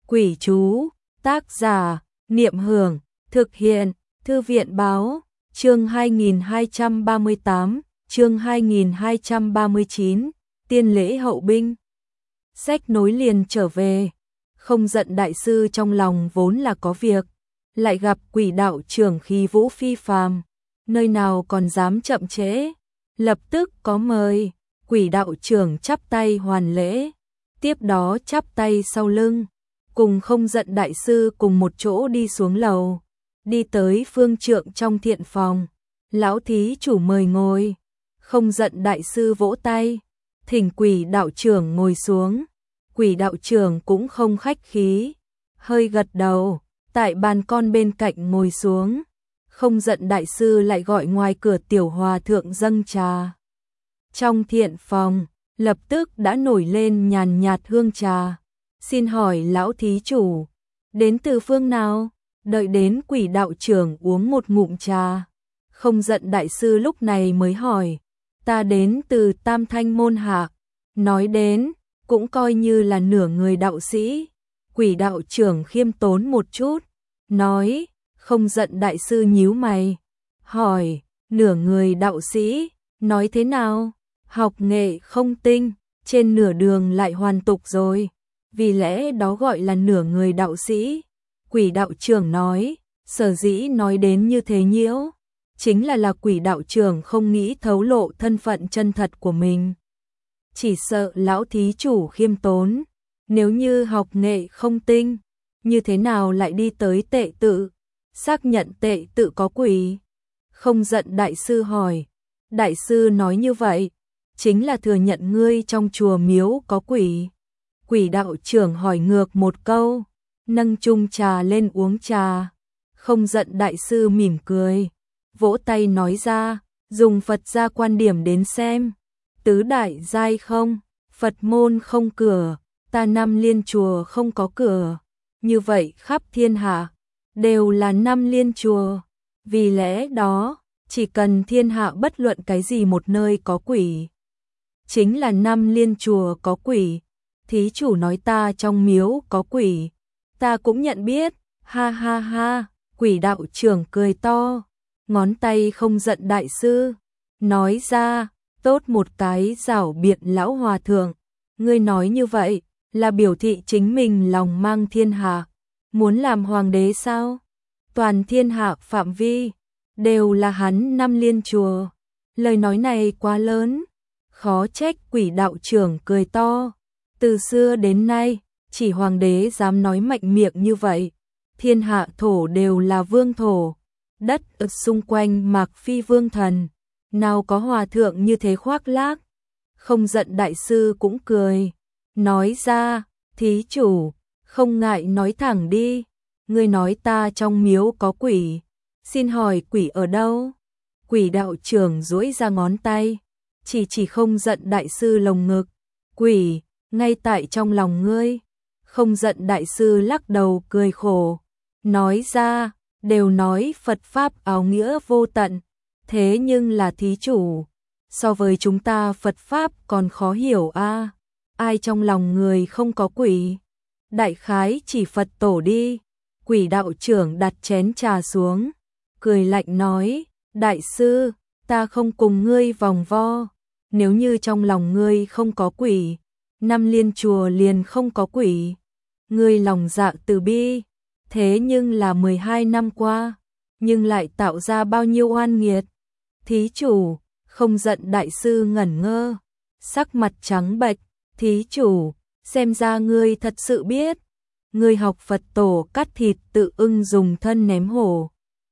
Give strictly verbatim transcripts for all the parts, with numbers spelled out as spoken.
Quỷ chú, tác giả, Niệm Hưởng, thực hiện, Thư viện báo, chương hai nghìn hai trăm ba mươi tám, chương hai nghìn hai trăm ba mươi chín, tiên lễ hậu binh. Sách nối liền trở về, không giận đại sư trong lòng vốn là có việc, lại gặp quỷ đạo trưởng khí vũ phi phàm, nơi nào còn dám chậm trễ, lập tức có mời, quỷ đạo trưởng chắp tay hoàn lễ, tiếp đó chắp tay sau lưng, cùng không giận đại sư cùng một chỗ đi xuống lầu, đi tới phương trượng trong thiện phòng, lão thí chủ mời ngồi, không giận đại sư vỗ tay, thỉnh quỷ đạo trưởng ngồi xuống, quỷ đạo trưởng cũng không khách khí, hơi gật đầu, tại bàn con bên cạnh ngồi xuống, không giận đại sư lại gọi ngoài cửa tiểu hòa thượng dâng trà. Trong thiện phòng, lập tức đã nổi lên nhàn nhạt hương trà. Xin hỏi lão thí chủ, đến từ phương nào? Đợi đến quỷ đạo trưởng uống một ngụm trà. Không giận đại sư lúc này mới hỏi, ta đến từ Tam Thanh môn hạ. Nói đến, cũng coi như là nửa người đạo sĩ. Quỷ đạo trưởng khiêm tốn một chút, nói, không giận đại sư nhíu mày. Hỏi, nửa người đạo sĩ, nói thế nào? Học nghệ không tinh, trên nửa đường lại hoàn tục rồi. Vì lẽ đó gọi là nửa người đạo sĩ. Quỷ đạo trưởng nói, sở dĩ nói đến như thế nhiễu, chính là là quỷ đạo trưởng không nghĩ thấu lộ thân phận chân thật của mình. Chỉ sợ lão thí chủ khiêm tốn, nếu như học nghệ không tinh, như thế nào lại đi tới tệ tự, xác nhận tệ tự có quỷ. Không giận đại sư hỏi, đại sư nói như vậy, chính là thừa nhận ngươi trong chùa miếu có quỷ. Quỷ đạo trưởng hỏi ngược một câu, nâng chung trà lên uống trà. Không giận đại sư mỉm cười, vỗ tay nói ra, dùng Phật gia quan điểm đến xem. Tứ đại giai không, Phật môn không cửa, ta năm liên chùa không có cửa. Như vậy khắp thiên hạ, đều là năm liên chùa. Vì lẽ đó, chỉ cần thiên hạ bất luận cái gì một nơi có quỷ, chính là năm liên chùa có quỷ. Thí chủ nói ta trong miếu có quỷ, ta cũng nhận biết, ha ha ha, quỷ đạo trưởng cười to, ngón tay không giận đại sư, nói ra, tốt một cái giảo biện lão hòa thượng, ngươi nói như vậy, là biểu thị chính mình lòng mang thiên hạ, muốn làm hoàng đế sao? Toàn thiên hạ phạm vi, đều là hắn năm liên chùa, lời nói này quá lớn, khó trách quỷ đạo trưởng cười to. Từ xưa đến nay, chỉ hoàng đế dám nói mạnh miệng như vậy. Thiên hạ thổ đều là vương thổ, đất ở xung quanh mạc phi vương thần. Nào có hòa thượng như thế khoác lác. Không giận đại sư cũng cười, nói ra, thí chủ, không ngại nói thẳng đi. Ngươi nói ta trong miếu có quỷ, xin hỏi quỷ ở đâu? Quỷ đạo trưởng duỗi ra ngón tay, chỉ chỉ không giận đại sư lồng ngực, quỷ ngay tại trong lòng ngươi. Không giận đại sư lắc đầu cười khổ, nói ra, đều nói Phật Pháp áo nghĩa vô tận, thế nhưng là thí chủ, so với chúng ta Phật Pháp còn khó hiểu a. À, ai trong lòng người không có quỷ? Đại khái chỉ Phật tổ đi. Quỷ đạo trưởng đặt chén trà xuống, cười lạnh nói, đại sư, ta không cùng ngươi vòng vo, nếu như trong lòng ngươi không có quỷ, năm liên chùa liền không có quỷ. Ngươi lòng dạ từ bi, thế nhưng là mười hai năm qua, nhưng lại tạo ra bao nhiêu oan nghiệt. Thí chủ, không giận đại sư ngẩn ngơ, sắc mặt trắng bệch, thí chủ, xem ra ngươi thật sự biết. Ngươi học Phật tổ cắt thịt tự ưng dùng thân ném hổ.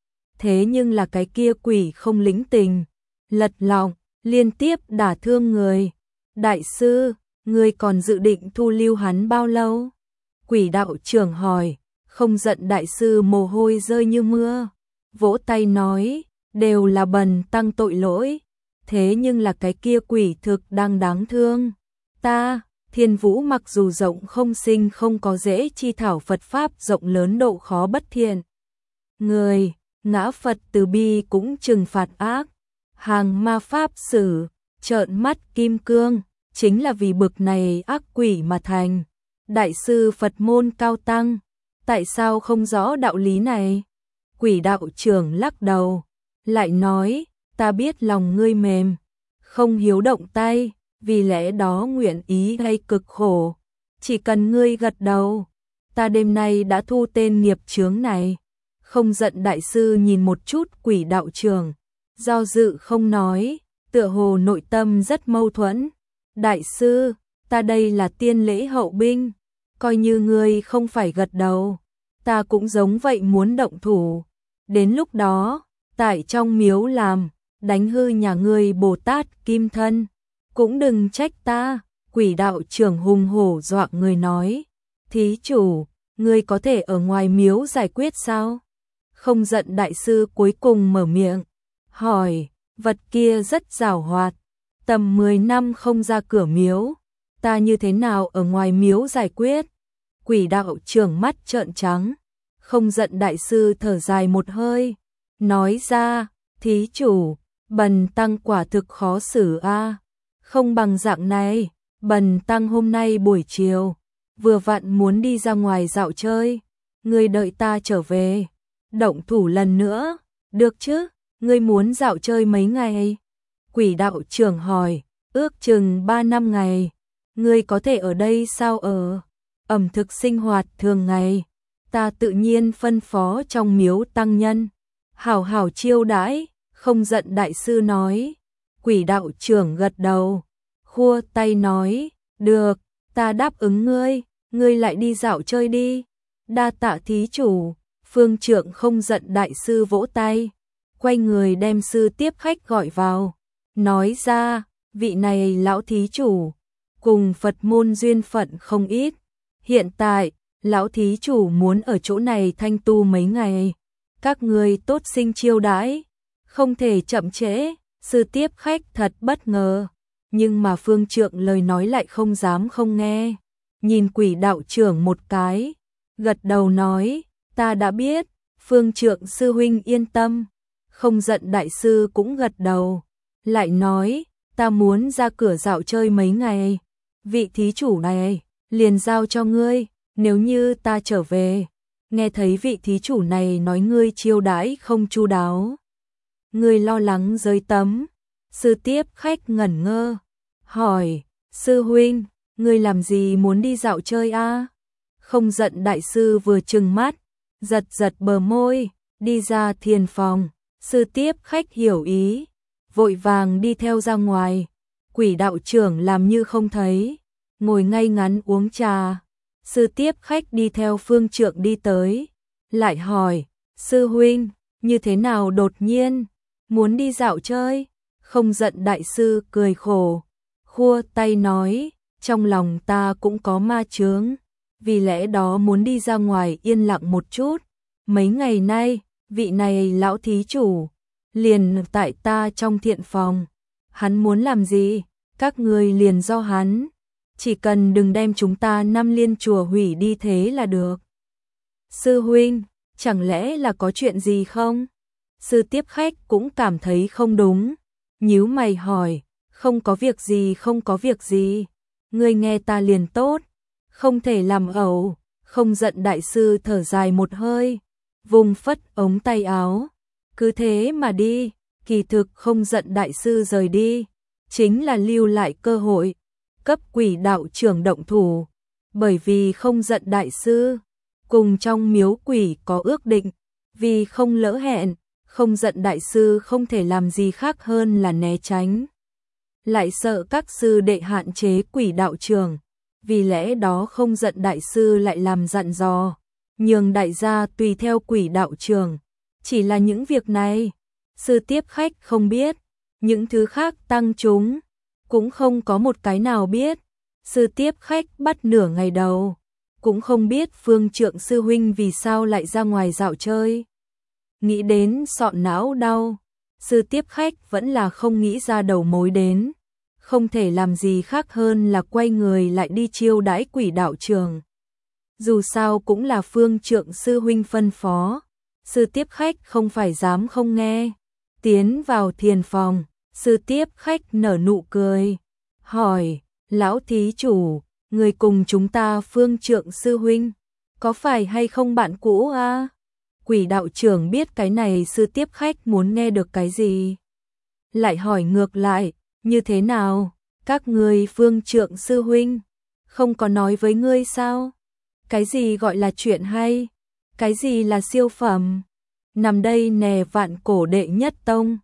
Thế nhưng là cái kia quỷ không lĩnh tình, lật lọng, liên tiếp đả thương người. Đại sư, ngươi còn dự định thu lưu hắn bao lâu? Quỷ đạo trưởng hỏi, không giận đại sư mồ hôi rơi như mưa, vỗ tay nói, đều là bần tăng tội lỗi, thế nhưng là cái kia quỷ thực đang đáng thương. Ta, thiên vũ mặc dù rộng không sinh không có dễ chi thảo Phật Pháp rộng lớn độ khó bất thiện. Người, ngã Phật từ bi cũng trừng phạt ác, hàng ma Pháp sử, trợn mắt kim cương. Chính là vì bực này ác quỷ mà thành. Đại sư Phật môn cao tăng, tại sao không rõ đạo lý này? Quỷ đạo trưởng lắc đầu, lại nói, ta biết lòng ngươi mềm, không hiếu động tay, vì lẽ đó nguyện ý gây cực khổ. Chỉ cần ngươi gật đầu, ta đêm nay đã thu tên nghiệp chướng này. Không giận đại sư nhìn một chút quỷ đạo trưởng, do dự không nói, tựa hồ nội tâm rất mâu thuẫn. Đại sư, ta đây là tiên lễ hậu binh, coi như ngươi không phải gật đầu, ta cũng giống vậy muốn động thủ. Đến lúc đó, tại trong miếu làm, đánh hư nhà ngươi Bồ Tát Kim Thân, cũng đừng trách ta. Quỷ đạo trưởng hùng hổ dọa người nói, thí chủ, ngươi có thể ở ngoài miếu giải quyết sao? Không giận đại sư cuối cùng mở miệng, hỏi, vật kia rất giàu hoạt, tầm mười năm không ra cửa miếu, ta như thế nào ở ngoài miếu giải quyết? Quỷ đạo trưởng mắt trợn trắng, không giận đại sư thở dài một hơi, nói ra, thí chủ, bần tăng quả thực khó xử a, không bằng dạng này, bần tăng hôm nay buổi chiều, vừa vặn muốn đi ra ngoài dạo chơi, ngươi đợi ta trở về, động thủ lần nữa, được chứ, ngươi muốn dạo chơi mấy ngày? Quỷ đạo trưởng hỏi, ước chừng ba năm ngày, ngươi có thể ở đây sao ở? Ẩm thực sinh hoạt thường ngày, ta tự nhiên phân phó trong miếu tăng nhân, hảo hảo chiêu đãi. Không giận đại sư nói. Quỷ đạo trưởng gật đầu, khua tay nói, được, ta đáp ứng ngươi, ngươi lại đi dạo chơi đi. Đa tạ thí chủ. Phương Trượng không giận đại sư vỗ tay, quay người đem sư tiếp khách gọi vào, nói ra, vị này lão thí chủ, cùng Phật môn duyên phận không ít. Hiện tại, lão thí chủ muốn ở chỗ này thanh tu mấy ngày, các ngươi tốt sinh chiêu đãi, không thể chậm trễ. Sư tiếp khách thật bất ngờ, nhưng mà Phương Trượng lời nói lại không dám không nghe, nhìn quỷ đạo trưởng một cái, gật đầu nói, ta đã biết. Phương Trượng sư huynh yên tâm. Không giận đại sư cũng gật đầu, lại nói, ta muốn ra cửa dạo chơi mấy ngày, vị thí chủ này liền giao cho ngươi. Nếu như ta trở về, nghe thấy vị thí chủ này nói ngươi chiêu đãi không chu đáo, ngươi lo lắng rơi tấm. Sư tiếp khách ngẩn ngơ, hỏi, sư huynh, ngươi làm gì muốn đi dạo chơi a? Không giận đại sư vừa trừng mắt, giật giật bờ môi, đi ra thiền phòng. Sư tiếp khách hiểu ý, vội vàng đi theo ra ngoài. Quỷ đạo trưởng làm như không thấy, ngồi ngay ngắn uống trà. Sư tiếp khách đi theo Phương Trượng đi tới, lại hỏi, sư huynh, như thế nào đột nhiên muốn đi dạo chơi? Không giận đại sư cười khổ, khua tay nói, trong lòng ta cũng có ma chướng, vì lẽ đó muốn đi ra ngoài yên lặng một chút. Mấy ngày nay, vị này lão thí chủ liền tại ta trong thiện phòng, hắn muốn làm gì, các ngươi liền do hắn, chỉ cần đừng đem chúng ta năm liên chùa hủy đi thế là được. Sư huynh, chẳng lẽ là có chuyện gì không? Sư tiếp khách cũng cảm thấy không đúng, nhíu mày hỏi, không có việc gì không có việc gì, ngươi nghe ta liền tốt, không thể làm ẩu. Không giận đại sư thở dài một hơi, vùng phất ống tay áo, cứ thế mà đi. Kỳ thực không giận đại sư rời đi, chính là lưu lại cơ hội, cấp quỷ đạo trưởng động thủ, bởi vì không giận đại sư, cùng trong miếu quỷ có ước định, vì không lỡ hẹn, không giận đại sư không thể làm gì khác hơn là né tránh. Lại sợ các sư đệ hạn chế quỷ đạo trưởng, vì lẽ đó không giận đại sư lại làm dặn dò, nhường đại gia tùy theo quỷ đạo trưởng. Chỉ là những việc này, sư tiếp khách không biết, những thứ khác tăng chúng cũng không có một cái nào biết. Sư tiếp khách bắt nửa ngày đầu, cũng không biết Phương Trượng sư huynh vì sao lại ra ngoài dạo chơi. Nghĩ đến sọn não đau, sư tiếp khách vẫn là không nghĩ ra đầu mối đến, không thể làm gì khác hơn là quay người lại đi chiêu đãi quỷ đạo trưởng. Dù sao cũng là Phương Trượng sư huynh phân phó, sư tiếp khách không phải dám không nghe. Tiến vào thiền phòng, sư tiếp khách nở nụ cười, hỏi, lão thí chủ, người cùng chúng ta Phương Trượng sư huynh, có phải hay không bạn cũ a? Quỷ đạo trưởng biết cái này sư tiếp khách muốn nghe được cái gì. Lại hỏi ngược lại, như thế nào, các ngươi Phương Trượng sư huynh, không có nói với ngươi sao? Cái gì gọi là chuyện hay? Cái gì là siêu phẩm? Nằm đây nè vạn cổ đệ nhất tông,